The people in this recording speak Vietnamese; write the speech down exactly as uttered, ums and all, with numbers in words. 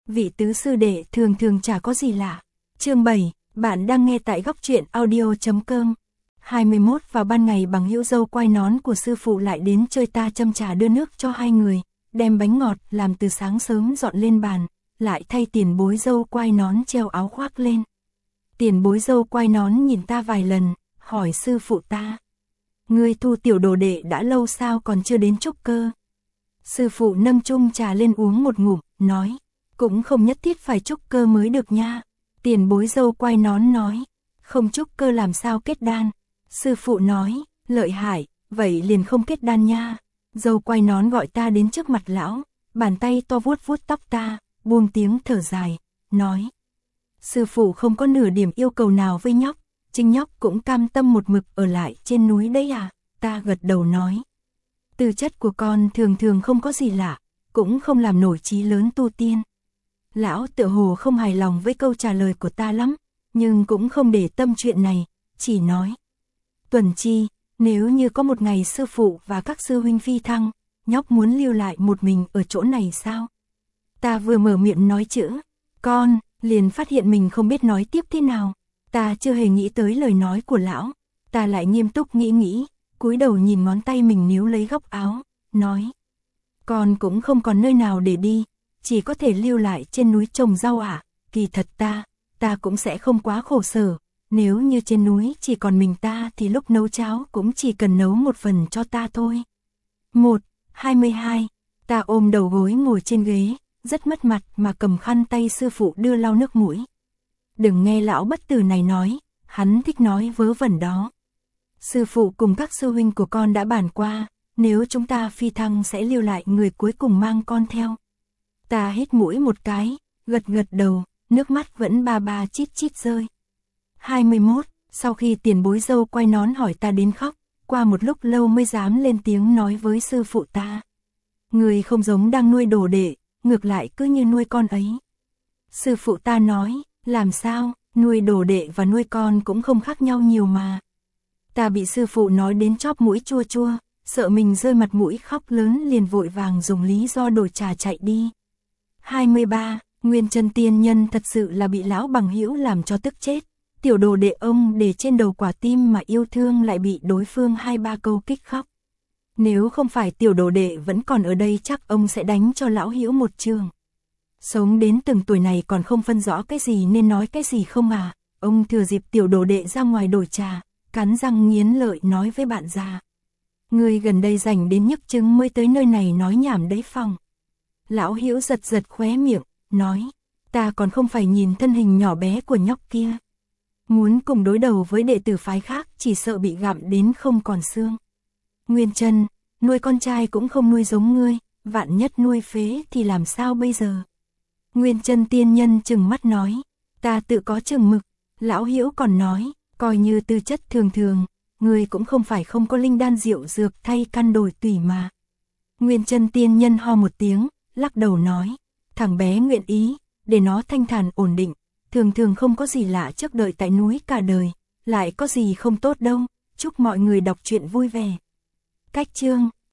vị tứ sư đệ thường thường chả có gì lạ. Chương bảy, bạn đang nghe tại góc truyện audio chấm com. hai mươi mốt vào ban ngày bằng hữu dâu quai nón của sư phụ lại đến chơi, ta châm trà đưa nước cho hai người, đem bánh ngọt làm từ sáng sớm dọn lên bàn, lại thay tiền bối dâu quai nón treo áo khoác lên. Tiền bối dâu quai nón nhìn ta vài lần, hỏi sư phụ ta: "Ngươi thu tiểu đồ đệ đã lâu sao còn chưa đến trúc cơ?" Sư phụ nâng chung trà lên uống một ngụm, nói: "Cũng không nhất thiết phải trúc cơ mới được nha." Tiền bối dâu quai nón nói: "Không trúc cơ làm sao kết đan?" Sư phụ nói: "Lợi hại, vậy liền không kết đan nha." Dâu quai nón gọi ta đến trước mặt lão, bàn tay to vuốt vuốt tóc ta, buông tiếng thở dài, nói: "Sư phụ không có nửa điểm yêu cầu nào với nhóc, chính nhóc cũng cam tâm một mực ở lại trên núi đấy à?" Ta gật đầu nói: "Tư chất của con thường thường không có gì lạ, cũng không làm nổi chí lớn tu tiên." Lão tựa hồ không hài lòng với câu trả lời của ta lắm, nhưng cũng không để tâm chuyện này, chỉ nói: "Tuần Chi, nếu như có một ngày sư phụ và các sư huynh phi thăng, nhóc muốn lưu lại một mình ở chỗ này sao?" Ta vừa mở miệng nói chữ "con", liền phát hiện mình không biết nói tiếp thế nào. Ta chưa hề nghĩ tới lời nói của lão, ta lại nghiêm túc nghĩ nghĩ, cúi đầu nhìn ngón tay mình níu lấy góc áo, nói: "Con cũng không còn nơi nào để đi, chỉ có thể lưu lại trên núi trồng rau ạ." Kỳ thật ta, ta cũng sẽ không quá khổ sở, nếu như trên núi chỉ còn mình ta thì lúc nấu cháo cũng chỉ cần nấu một phần cho ta thôi. một, hai mươi hai, ta ôm đầu gối ngồi trên ghế, rất mất mặt mà cầm khăn tay sư phụ đưa lau nước mũi. Đừng nghe lão bất tử này nói, hắn thích nói vớ vẩn đó. Sư phụ cùng các sư huynh của con đã bàn qua, nếu chúng ta phi thăng sẽ lưu lại người cuối cùng mang con theo. Ta hít mũi một cái, gật gật đầu, nước mắt vẫn ba ba chít chít rơi. hai mươi mốt, sau khi tiền bối dâu quay nón hỏi ta đến khóc, qua một lúc lâu mới dám lên tiếng nói với sư phụ ta: "Người không giống đang nuôi đồ đệ, ngược lại cứ như nuôi con ấy." Sư phụ ta nói: "Làm sao, nuôi đồ đệ và nuôi con cũng không khác nhau nhiều mà." Ta bị sư phụ nói đến chóp mũi chua chua, sợ mình rơi mặt mũi khóc lớn liền vội vàng dùng lý do đổi trà chạy đi. hai mươi ba, Nguyên Chân tiên nhân thật sự là bị lão bằng hữu làm cho tức chết. Tiểu đồ đệ ông để trên đầu quả tim mà yêu thương lại bị đối phương hai ba câu kích khóc. Nếu không phải tiểu đồ đệ vẫn còn ở đây chắc ông sẽ đánh cho lão hữu một trường. Sống đến từng tuổi này còn không phân rõ cái gì nên nói cái gì không à. Ông thừa dịp tiểu đồ đệ ra ngoài đổi trà, cắn răng nghiến lợi nói với bạn già: "Người gần đây rảnh đến nhức chứng mới tới nơi này nói nhảm đấy phòng." Lão hữu giật giật khóe miệng, nói: "Ta còn không phải nhìn thân hình nhỏ bé của nhóc kia. Muốn cùng đối đầu với đệ tử phái khác chỉ sợ bị gặm đến không còn xương. Nguyên Chân, nuôi con trai cũng không nuôi giống ngươi, vạn nhất nuôi phế thì làm sao bây giờ?" Nguyên Chân tiên nhân trừng mắt nói: "Ta tự có chừng mực." Lão hữu còn nói: "Coi như tư chất thường thường, ngươi cũng không phải không có linh đan diệu dược thay căn đổi tủy mà." Nguyên Chân tiên nhân ho một tiếng, lắc đầu nói: "Thằng bé nguyện ý, để nó thanh thản ổn định, thường thường không có gì lạ trước đợi tại núi cả đời, lại có gì không tốt đâu, chúc mọi người đọc truyện vui vẻ." Cách chương